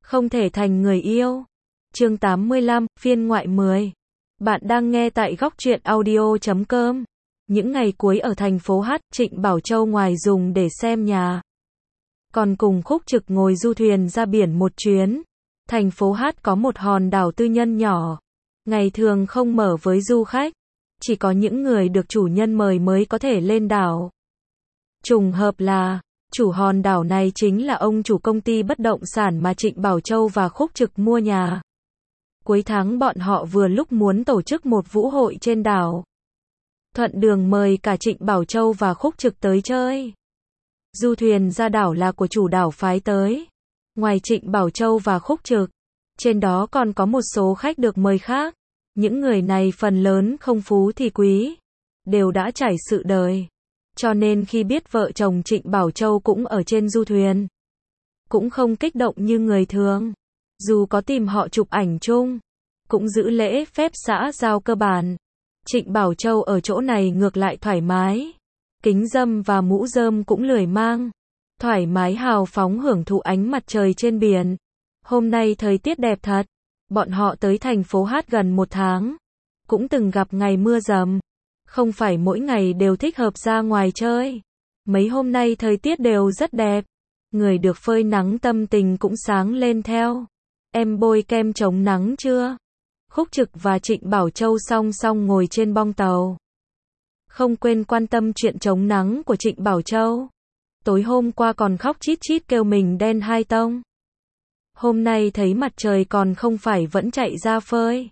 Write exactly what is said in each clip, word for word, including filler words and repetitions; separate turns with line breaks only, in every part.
Không thể thành người yêu. Chương tám mươi lăm, phiên ngoại mười. Bạn đang nghe tại góc truyện audio chấm com. Những ngày cuối ở thành phố H, Trịnh Bảo Châu ngoài dùng để xem nhà, còn cùng Khúc Trực ngồi du thuyền ra biển một chuyến. Thành phố H có một hòn đảo tư nhân nhỏ, ngày thường không mở với du khách, chỉ có những người được chủ nhân mời mới có thể lên đảo. Trùng hợp là, chủ hòn đảo này chính là ông chủ công ty bất động sản mà Trịnh Bảo Châu và Khúc Trực mua nhà. Cuối tháng bọn họ vừa lúc muốn tổ chức một vũ hội trên đảo. Thuận đường mời cả Trịnh Bảo Châu và Khúc Trực tới chơi. Du thuyền ra đảo là của chủ đảo phái tới. Ngoài Trịnh Bảo Châu và Khúc Trực, trên đó còn có một số khách được mời khác. Những người này phần lớn không phú thì quý, đều đã trải sự đời. Cho nên khi biết vợ chồng Trịnh Bảo Châu cũng ở trên du thuyền, cũng không kích động như người thường. Dù có tìm họ chụp ảnh chung, cũng giữ lễ phép xã giao cơ bản. Trịnh Bảo Châu ở chỗ này ngược lại thoải mái. Kính râm và mũ rơm cũng lười mang. Thoải mái hào phóng hưởng thụ ánh mặt trời trên biển. Hôm nay thời tiết đẹp thật. Bọn họ tới thành phố H gần một tháng. Cũng từng gặp ngày mưa dầm. Không phải mỗi ngày đều thích hợp ra ngoài chơi. Mấy hôm nay thời tiết đều rất đẹp. Người được phơi nắng tâm tình cũng sáng lên theo. Em bôi kem chống nắng chưa? Khúc Trực và Trịnh Bảo Châu song song ngồi trên bong tàu. Không quên quan tâm chuyện chống nắng của Trịnh Bảo Châu. Tối hôm qua còn khóc chít chít kêu mình đen hai tông. Hôm nay thấy mặt trời còn không phải vẫn chạy ra phơi.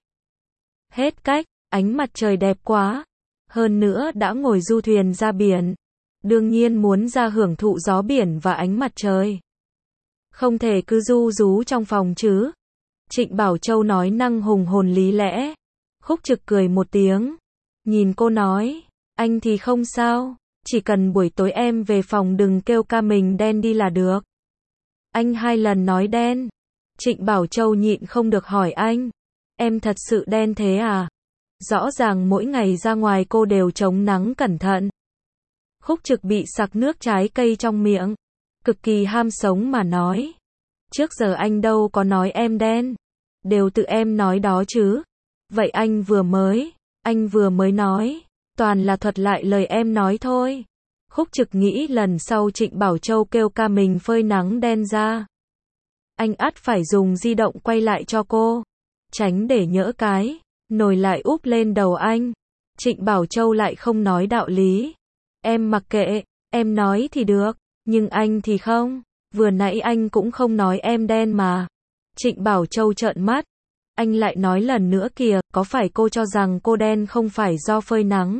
Hết cách, ánh mặt trời đẹp quá. Hơn nữa đã ngồi du thuyền ra biển. Đương nhiên muốn ra hưởng thụ gió biển và ánh mặt trời. Không thể cứ ru rú trong phòng chứ. Trịnh Bảo Châu nói năng hùng hồn lý lẽ. Khúc Trực cười một tiếng. Nhìn cô nói, anh thì không sao. Chỉ cần buổi tối em về phòng đừng kêu ca mình đen đi là được. Anh hai lần nói đen. Trịnh Bảo Châu nhịn không được hỏi anh. Em thật sự đen thế à? Rõ ràng mỗi ngày ra ngoài cô đều chống nắng cẩn thận. Khúc Trực bị sặc nước trái cây trong miệng. Cực kỳ ham sống mà nói. Trước giờ anh đâu có nói em đen. Đều tự em nói đó chứ. Vậy anh vừa mới, anh vừa mới nói. Toàn là thuật lại lời em nói thôi. Khúc Trực nghĩ lần sau Trịnh Bảo Châu kêu ca mình phơi nắng đen ra. Anh ắt phải dùng di động quay lại cho cô. Tránh để nhỡ cái nồi lại úp lên đầu anh. Trịnh Bảo Châu lại không nói đạo lý. Em mặc kệ, em nói thì được, nhưng anh thì không. Vừa nãy anh cũng không nói em đen mà. Trịnh Bảo Châu trợn mắt. Anh lại nói lần nữa kìa, có phải cô cho rằng cô đen không phải do phơi nắng,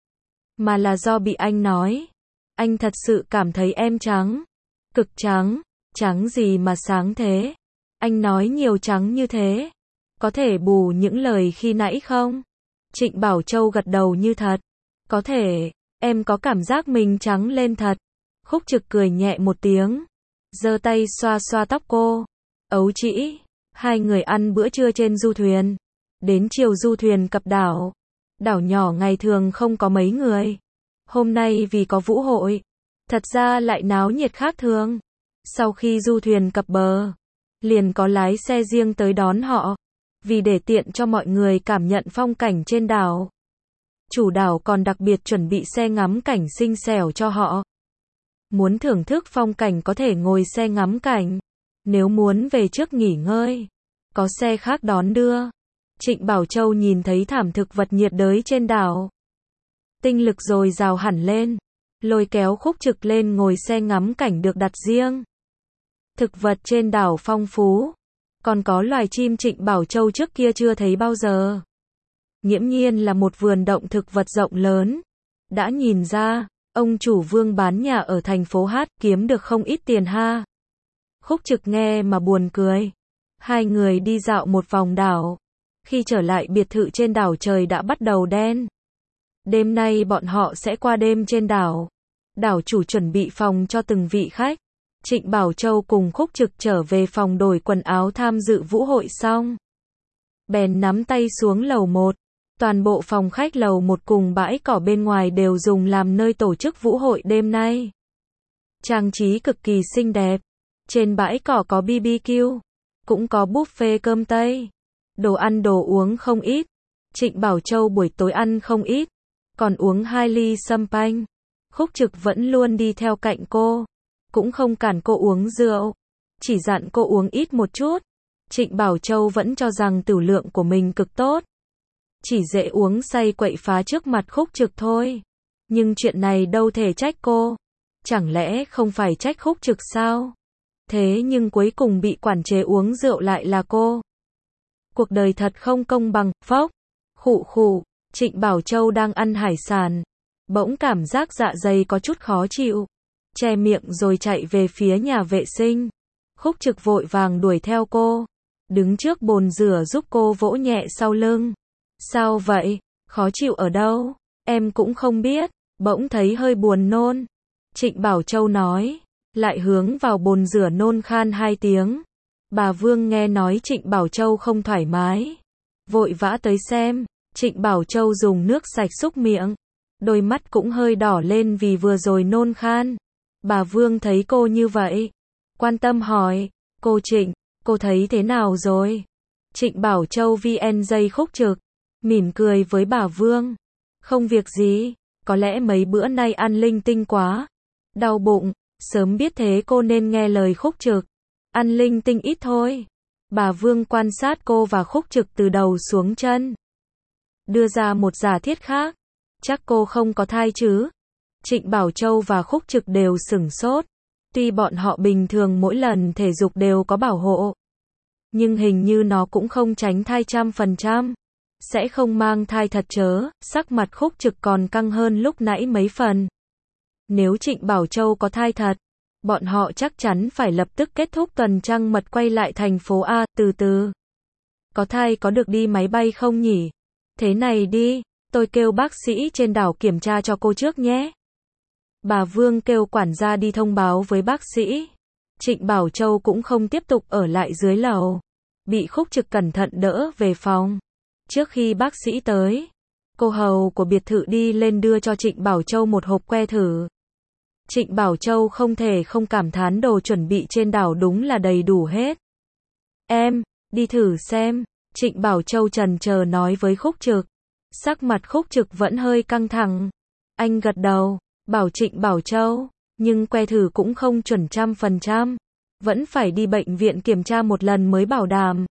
mà là do bị anh nói. Anh thật sự cảm thấy em trắng. Cực trắng. Trắng gì mà sáng thế? Anh nói nhiều trắng như thế. Có thể bù những lời khi nãy không? Trịnh Bảo Châu gật đầu như thật. Có thể, em có cảm giác mình trắng lên thật. Khúc Trực cười nhẹ một tiếng. Giơ tay xoa xoa tóc cô. Ấu trĩ. Hai người ăn bữa trưa trên du thuyền. Đến chiều du thuyền cập đảo. Đảo nhỏ ngày thường không có mấy người. Hôm nay vì có vũ hội, thật ra lại náo nhiệt khác thường. Sau khi du thuyền cập bờ, liền có lái xe riêng tới đón họ. Vì để tiện cho mọi người cảm nhận phong cảnh trên đảo, chủ đảo còn đặc biệt chuẩn bị xe ngắm cảnh xinh xẻo cho họ. Muốn thưởng thức phong cảnh có thể ngồi xe ngắm cảnh. Nếu muốn về trước nghỉ ngơi, có xe khác đón đưa. Trịnh Bảo Châu nhìn thấy thảm thực vật nhiệt đới trên đảo. Tinh lực dồi dào hẳn lên. Lôi kéo Khúc Trực lên ngồi xe ngắm cảnh được đặt riêng. Thực vật trên đảo phong phú. Còn có loài chim Trịnh Bảo Châu trước kia chưa thấy bao giờ. Nghiễm nhiên là một vườn động thực vật rộng lớn. Đã nhìn ra, ông chủ Vương bán nhà ở thành phố H kiếm được không ít tiền ha. Khúc Trực nghe mà buồn cười. Hai người đi dạo một vòng đảo. Khi trở lại biệt thự trên đảo trời đã bắt đầu đen. Đêm nay bọn họ sẽ qua đêm trên đảo. Đảo chủ chuẩn bị phòng cho từng vị khách. Trịnh Bảo Châu cùng Khúc Trực trở về phòng đổi quần áo tham dự vũ hội xong. Bèn nắm tay xuống lầu một. Toàn bộ phòng khách lầu một cùng bãi cỏ bên ngoài đều dùng làm nơi tổ chức vũ hội đêm nay. Trang trí cực kỳ xinh đẹp. Trên bãi cỏ có bê bê kiu. cũng có buffet cơm Tây. Đồ ăn đồ uống không ít. Trịnh Bảo Châu buổi tối ăn không ít, còn uống hai ly sâm panh. Khúc Trực vẫn luôn đi theo cạnh cô, cũng không cản cô uống rượu, chỉ dặn cô uống ít một chút. Trịnh Bảo Châu vẫn cho rằng tửu lượng của mình cực tốt, chỉ dễ uống say quậy phá trước mặt Khúc Trực thôi. Nhưng chuyện này đâu thể trách cô, chẳng lẽ không phải trách Khúc Trực sao? Thế nhưng cuối cùng bị quản chế uống rượu lại là cô. Cuộc đời thật không công bằng, phốc. Khụ khụ, Trịnh Bảo Châu đang ăn hải sản, bỗng cảm giác dạ dày có chút khó chịu, che miệng rồi chạy về phía nhà vệ sinh. Khúc Trực vội vàng đuổi theo cô, đứng trước bồn rửa giúp cô vỗ nhẹ sau lưng. Sao vậy? Khó chịu ở đâu? Em cũng không biết, bỗng thấy hơi buồn nôn. Trịnh Bảo Châu nói, lại hướng vào bồn rửa nôn khan hai tiếng. Bà Vương nghe nói Trịnh Bảo Châu không thoải mái, vội vã tới xem. Trịnh Bảo Châu dùng nước sạch xúc miệng, đôi mắt cũng hơi đỏ lên vì vừa rồi nôn khan. Bà Vương thấy cô như vậy, quan tâm hỏi, cô Trịnh, cô thấy thế nào rồi? Trịnh Bảo Châu vn dây Khúc Trực, mỉm cười với bà Vương. Không việc gì, có lẽ mấy bữa nay ăn linh tinh quá, đau bụng, sớm biết thế cô nên nghe lời Khúc Trực, ăn linh tinh ít thôi. Bà Vương quan sát cô và Khúc Trực từ đầu xuống chân, đưa ra một giả thiết khác, chắc cô không có thai chứ? Trịnh Bảo Châu và Khúc Trực đều sửng sốt, tuy bọn họ bình thường mỗi lần thể dục đều có bảo hộ, nhưng hình như nó cũng không tránh thai trăm phần trăm. Sẽ không mang thai thật chớ? Sắc mặt Khúc Trực còn căng hơn lúc nãy mấy phần. Nếu Trịnh Bảo Châu có thai thật, bọn họ chắc chắn phải lập tức kết thúc tuần trăng mật quay lại thành phố A, từ từ. Có thai có được đi máy bay không nhỉ? Thế này đi, tôi kêu bác sĩ trên đảo kiểm tra cho cô trước nhé. Bà Vương kêu quản gia đi thông báo với bác sĩ. Trịnh Bảo Châu cũng không tiếp tục ở lại dưới lầu, bị Khúc Trực cẩn thận đỡ về phòng. Trước khi bác sĩ tới, cô hầu của biệt thự đi lên đưa cho Trịnh Bảo Châu một hộp que thử. Trịnh Bảo Châu không thể không cảm thán đồ chuẩn bị trên đảo đúng là đầy đủ hết. Em, đi thử xem. Trịnh Bảo Châu chần chờ nói với Khúc Trực. Sắc mặt Khúc Trực vẫn hơi căng thẳng. Anh gật đầu, bảo Trịnh Bảo Châu, nhưng que thử cũng không chuẩn trăm phần trăm. Vẫn phải đi bệnh viện kiểm tra một lần mới bảo đảm.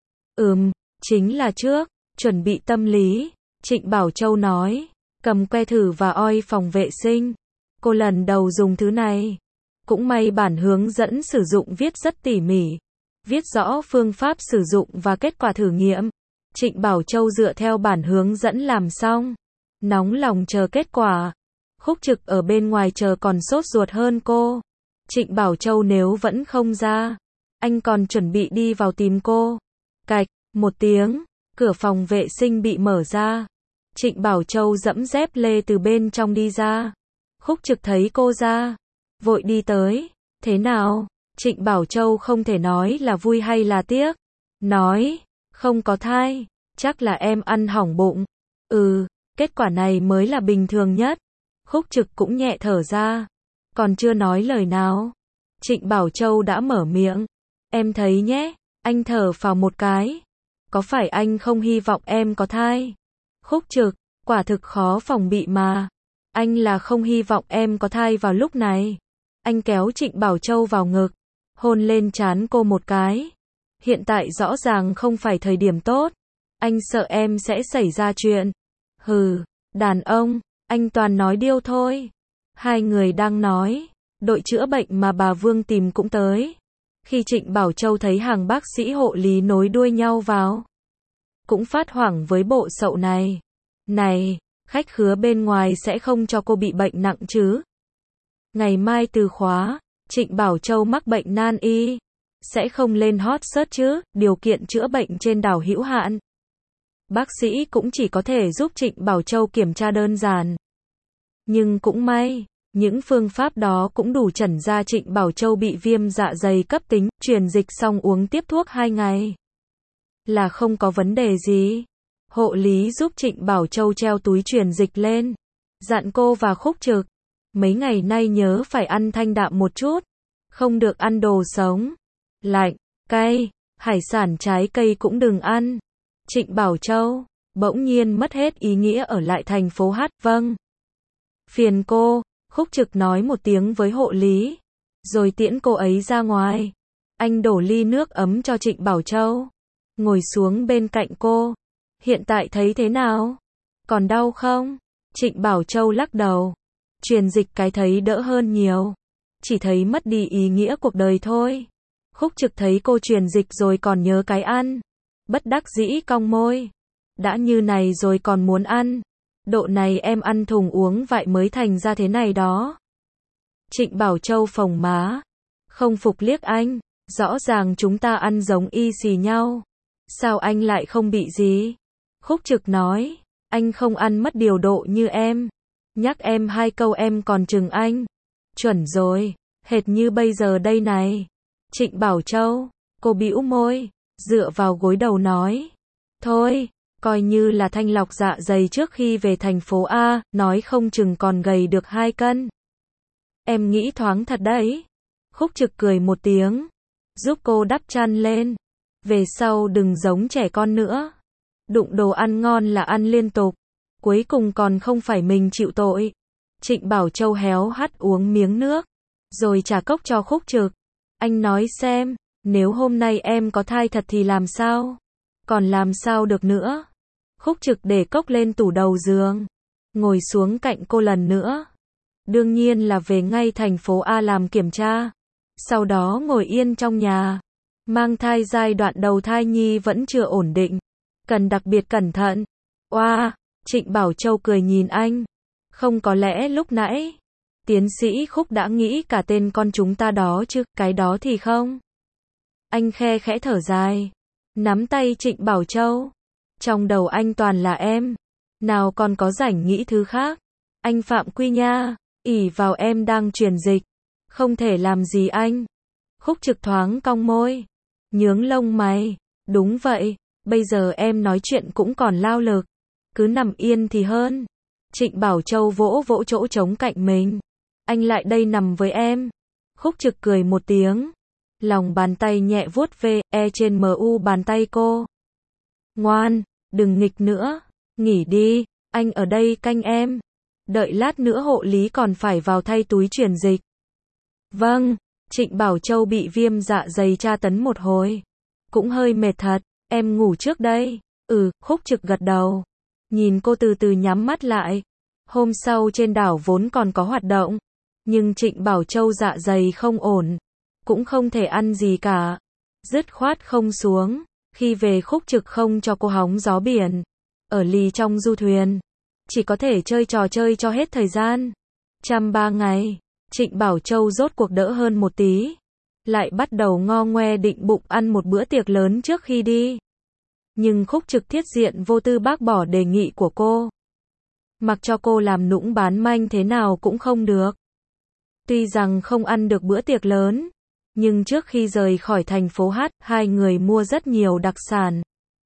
Ừm, chính là trước, chuẩn bị tâm lý. Trịnh Bảo Châu nói, cầm que thử và oi phòng vệ sinh. Cô lần đầu dùng thứ này. Cũng may bản hướng dẫn sử dụng viết rất tỉ mỉ, viết rõ phương pháp sử dụng và kết quả thử nghiệm. Trịnh Bảo Châu dựa theo bản hướng dẫn làm xong, nóng lòng chờ kết quả. Khúc Trực ở bên ngoài chờ còn sốt ruột hơn cô. Trịnh Bảo Châu nếu vẫn không ra, anh còn chuẩn bị đi vào tìm cô. Cạch, một tiếng, cửa phòng vệ sinh bị mở ra. Trịnh Bảo Châu dẫm dép lê từ bên trong đi ra. Khúc Trực thấy cô ra, vội đi tới. Thế nào? Trịnh Bảo Châu không thể nói là vui hay là tiếc. Nói, không có thai, chắc là em ăn hỏng bụng. Ừ, kết quả này mới là bình thường nhất. Khúc Trực cũng nhẹ thở ra, còn chưa nói lời nào. Trịnh Bảo Châu đã mở miệng. Em thấy nhé, anh thở phào một cái. Có phải anh không hy vọng em có thai? Khúc Trực, quả thực khó phòng bị mà. Anh là không hy vọng em có thai vào lúc này. Anh kéo Trịnh Bảo Châu vào ngực, hôn lên trán cô một cái. Hiện tại rõ ràng không phải thời điểm tốt. Anh sợ em sẽ xảy ra chuyện. Hừ, đàn ông, anh toàn nói điêu thôi. Hai người đang nói, đội chữa bệnh mà bà Vương tìm cũng tới. Khi Trịnh Bảo Châu thấy hàng bác sĩ hộ lý nối đuôi nhau vào, cũng phát hoảng với bộ sậu này. Này, khách khứa bên ngoài sẽ không cho cô bị bệnh nặng chứ? Ngày mai từ khóa, Trịnh Bảo Châu mắc bệnh nan y, sẽ không lên hot search chứ? Điều kiện chữa bệnh trên đảo hữu hạn. Bác sĩ cũng chỉ có thể giúp Trịnh Bảo Châu kiểm tra đơn giản. Nhưng cũng may, những phương pháp đó cũng đủ chẩn ra Trịnh Bảo Châu bị viêm dạ dày cấp tính, truyền dịch xong uống tiếp thuốc hai ngày. Là không có vấn đề gì. Hộ lý giúp Trịnh Bảo Châu treo túi truyền dịch lên, dặn cô và Khúc Trực, mấy ngày nay nhớ phải ăn thanh đạm một chút, không được ăn đồ sống, lạnh, cay, Hải sản trái cây cũng đừng ăn. Trịnh Bảo Châu bỗng nhiên mất hết ý nghĩa ở lại thành phố Hát. Vâng. Phiền cô, Khúc Trực nói một tiếng với hộ lý, rồi tiễn cô ấy ra ngoài. Anh đổ ly nước ấm cho Trịnh Bảo Châu, ngồi xuống bên cạnh cô. Hiện tại thấy thế nào? Còn đau không? Trịnh Bảo Châu lắc đầu. Truyền dịch cái thấy đỡ hơn nhiều. Chỉ thấy mất đi ý nghĩa cuộc đời thôi. Khúc Trực thấy cô truyền dịch rồi còn nhớ cái ăn. Bất đắc dĩ cong môi. Đã như này rồi còn muốn ăn. Độ này em ăn thùng uống vại mới thành ra thế này đó. Trịnh Bảo Châu phồng má. Không phục liếc anh. Rõ ràng chúng ta ăn giống y xì nhau. Sao anh lại không bị gì? Khúc Trực nói. Anh không ăn mất điều độ như em. Nhắc em hai câu em còn chừng anh. Chuẩn rồi. Hệt như bây giờ đây này. Trịnh Bảo Châu. Cô bĩu môi. Dựa vào gối đầu nói. Thôi. Coi như là thanh lọc dạ dày trước khi về thành phố A. Nói không chừng còn gầy được hai cân. Em nghĩ thoáng thật đấy. Khúc Trực cười một tiếng. Giúp cô đắp chăn lên. Về sau đừng giống trẻ con nữa. Đụng đồ ăn ngon là ăn liên tục. Cuối cùng còn không phải mình chịu tội. Trịnh Bảo Châu héo hắt uống miếng nước. Rồi trả cốc cho Khúc Trực. Anh nói xem, nếu hôm nay em có thai thật thì làm sao? Còn làm sao được nữa? Khúc Trực để cốc lên tủ đầu giường. Ngồi xuống cạnh cô lần nữa. Đương nhiên là về ngay thành phố A làm kiểm tra. Sau đó ngồi yên trong nhà. Mang thai giai đoạn đầu thai nhi vẫn chưa ổn định. Cần đặc biệt cẩn thận. Oa, Trịnh Bảo Châu cười nhìn anh. Không có lẽ lúc nãy tiến sĩ Khúc đã nghĩ cả tên con chúng ta đó chứ, cái đó thì không. Anh khe khẽ thở dài. Nắm tay Trịnh Bảo Châu. Trong đầu anh toàn là em. Nào còn có rảnh nghĩ thứ khác. Anh Phạm Quy nha, ỷ vào em đang truyền dịch. Không thể làm gì anh. Khúc Trực thoáng cong môi. Nhướng lông mày. Đúng vậy, bây giờ em nói chuyện cũng còn lao lực. Cứ nằm yên thì hơn. Trịnh Bảo Châu vỗ vỗ chỗ trống cạnh mình. Anh lại đây nằm với em. Khúc Trực cười một tiếng. Lòng bàn tay nhẹ vuốt ve e trên mu bàn tay cô. Ngoan, đừng nghịch nữa. Nghỉ đi, anh ở đây canh em. Đợi lát nữa hộ lý còn phải vào thay túi truyền dịch. Vâng, Trịnh Bảo Châu bị viêm dạ dày tra tấn một hồi. Cũng hơi mệt thật, em ngủ trước đây. Ừ, Khúc Trực gật đầu. Nhìn cô từ từ nhắm mắt lại. Hôm sau trên đảo vốn còn có hoạt động. Nhưng Trịnh Bảo Châu dạ dày không ổn. Cũng không thể ăn gì cả. Dứt khoát không xuống. Khi về Khúc Trực không cho cô hóng gió biển. Ở lì trong du thuyền. Chỉ có thể chơi trò chơi cho hết thời gian. Chăm ba ngày. Trịnh Bảo Châu rốt cuộc đỡ hơn một tí. Lại bắt đầu ngo ngoe định bụng ăn một bữa tiệc lớn trước khi đi. Nhưng Khúc Trực thiết diện vô tư bác bỏ đề nghị của cô. Mặc cho cô làm nũng bán manh thế nào cũng không được. Tuy rằng không ăn được bữa tiệc lớn, nhưng trước khi rời khỏi thành phố Hát, hai người mua rất nhiều đặc sản.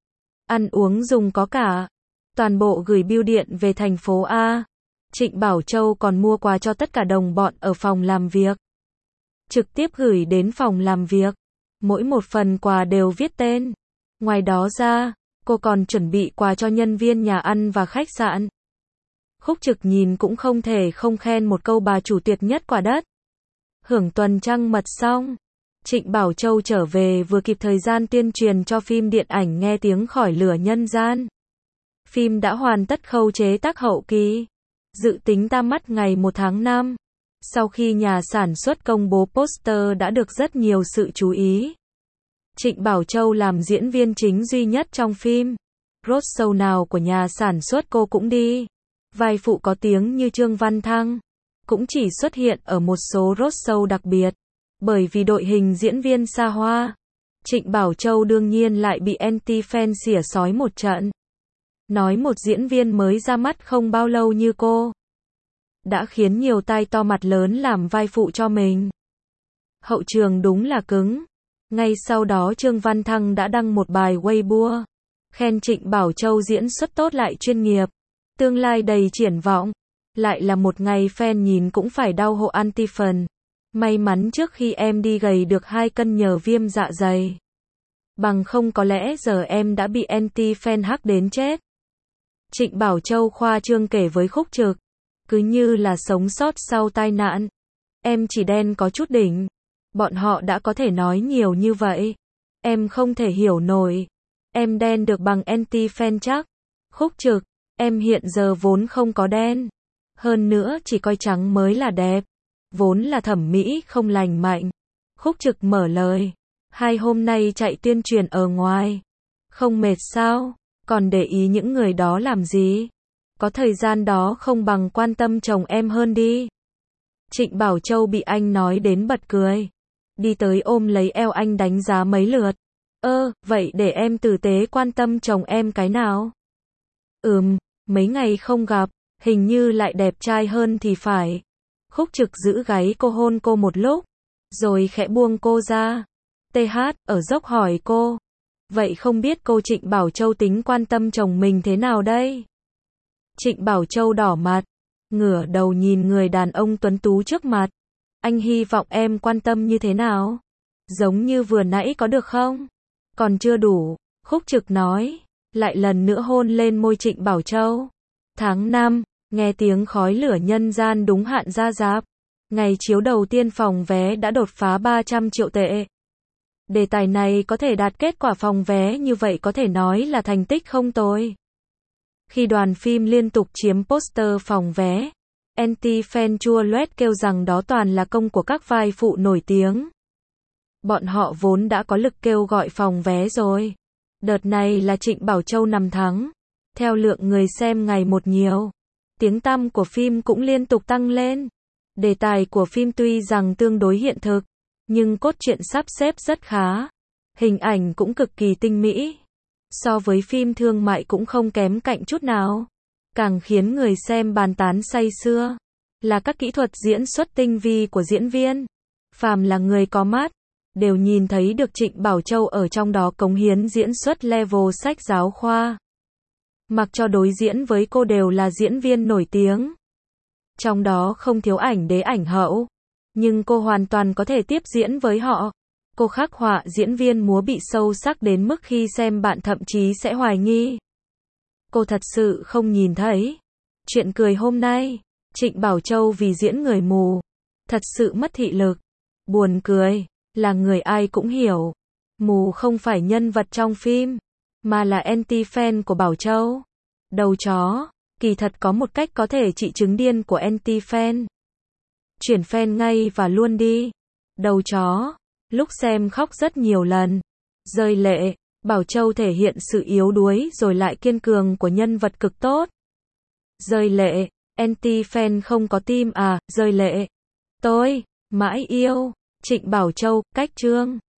Ăn uống dùng có cả. Toàn bộ gửi bưu điện về thành phố A. Trịnh Bảo Châu còn mua quà cho tất cả đồng bọn ở phòng làm việc. Trực tiếp gửi đến phòng làm việc. Mỗi một phần quà đều viết tên. Ngoài đó ra, cô còn chuẩn bị quà cho nhân viên nhà ăn và khách sạn. Khúc Trực nhìn cũng không thể không khen một câu bà chủ tuyệt nhất quả đất. Hưởng tuần trăng mật xong, Trịnh Bảo Châu trở về vừa kịp thời gian tuyên truyền cho phim điện ảnh Nghe Tiếng Khỏi Lửa Nhân Gian. Phim đã hoàn tất khâu chế tác hậu kỳ. Dự tính ra mắt ngày một tháng năm. Sau khi nhà sản xuất công bố poster đã được rất nhiều sự chú ý. Trịnh Bảo Châu làm diễn viên chính duy nhất trong phim. Roadshow nào của nhà sản xuất cô cũng đi. Vai phụ có tiếng như Trương Văn Thăng cũng chỉ xuất hiện ở một số roadshow đặc biệt. Bởi vì đội hình diễn viên xa hoa, Trịnh Bảo Châu đương nhiên lại bị anti-fan xỉa xói một trận. Nói một diễn viên mới ra mắt không bao lâu như cô đã khiến nhiều tai to mặt lớn làm vai phụ cho mình. Hậu trường đúng là cứng. Ngay sau đó Trương Văn Thăng đã đăng một bài Weibo khen Trịnh Bảo Châu diễn xuất tốt lại chuyên nghiệp, tương lai đầy triển vọng. Lại là một ngày fan nhìn cũng phải đau hộ anti-fan. May mắn trước khi em đi gầy được hai cân nhờ viêm dạ dày. Bằng không có lẽ giờ em đã bị anti-fan hack đến chết. Trịnh Bảo Châu khoa trương kể với Khúc Trực. Cứ như là sống sót sau tai nạn. Em chỉ đen có chút đỉnh. Bọn họ đã có thể nói nhiều như vậy. Em không thể hiểu nổi. Em đen được bằng anti-fan chắc. Khúc Trực, em hiện giờ vốn không có đen. Hơn nữa chỉ coi trắng mới là đẹp. Vốn là thẩm mỹ không lành mạnh. Khúc Trực mở lời. Hai hôm nay chạy tuyên truyền ở ngoài. Không mệt sao? Còn để ý những người đó làm gì? Có thời gian đó không bằng quan tâm chồng em hơn đi. Trịnh Bảo Châu bị anh nói đến bật cười. Đi tới ôm lấy eo anh đánh giá mấy lượt. Ơ, vậy để em tử tế quan tâm chồng em cái nào? Ừm, mấy ngày không gặp, hình như lại đẹp trai hơn thì phải. Khúc Trực giữ gáy cô hôn cô một lúc, rồi khẽ buông cô ra. tê hát, ở dốc hỏi cô. Vậy không biết cô Trịnh Bảo Châu tính quan tâm chồng mình thế nào đây? Trịnh Bảo Châu đỏ mặt, ngửa đầu nhìn người đàn ông tuấn tú trước mặt. Anh hy vọng em quan tâm như thế nào? Giống như vừa nãy có được không? Còn chưa đủ, Khúc Trực nói, lại lần nữa hôn lên môi Trịnh Bảo Châu. Tháng năm, nghe tiếng khói lửa nhân gian đúng hạn ra rạp. Ngày chiếu đầu tiên phòng vé đã đột phá ba trăm triệu tệ. Đề tài này có thể đạt kết quả phòng vé như vậy có thể nói là thành tích không tồi. Khi đoàn phim liên tục chiếm poster phòng vé, anti-fan chua loét kêu rằng đó toàn là công của các vai phụ nổi tiếng. Bọn họ vốn đã có lực kêu gọi phòng vé rồi. Đợt này là Trịnh Bảo Châu nằm thắng. Theo lượng người xem ngày một nhiều, tiếng tăm của phim cũng liên tục tăng lên. Đề tài của phim tuy rằng tương đối hiện thực, nhưng cốt truyện sắp xếp rất khá. Hình ảnh cũng cực kỳ tinh mỹ. So với phim thương mại cũng không kém cạnh chút nào. Càng khiến người xem bàn tán say sưa là các kỹ thuật diễn xuất tinh vi của diễn viên. Phàm là người có mắt, đều nhìn thấy được Trịnh Bảo Châu ở trong đó cống hiến diễn xuất level sách giáo khoa. Mặc cho đối diễn với cô đều là diễn viên nổi tiếng. Trong đó không thiếu ảnh đế ảnh hậu. Nhưng cô hoàn toàn có thể tiếp diễn với họ. Cô khắc họa diễn viên múa bị sâu sắc đến mức khi xem bạn thậm chí sẽ hoài nghi. Cô thật sự không nhìn thấy. Chuyện cười hôm nay, Trịnh Bảo Châu vì diễn người mù, thật sự mất thị lực. Buồn cười, là người ai cũng hiểu. Mù không phải nhân vật trong phim, mà là anti-fan của Bảo Châu. Đầu chó, kỳ thật có một cách có thể trị chứng điên của anti-fan. Chuyển fan ngay và luôn đi. Đầu chó, lúc xem khóc rất nhiều lần. Rơi lệ, Bảo Châu thể hiện sự yếu đuối rồi lại kiên cường của nhân vật cực tốt. Rơi lệ, anti-fan không có tim à, rơi lệ. Tôi, mãi yêu, Trịnh Bảo Châu, cách chương.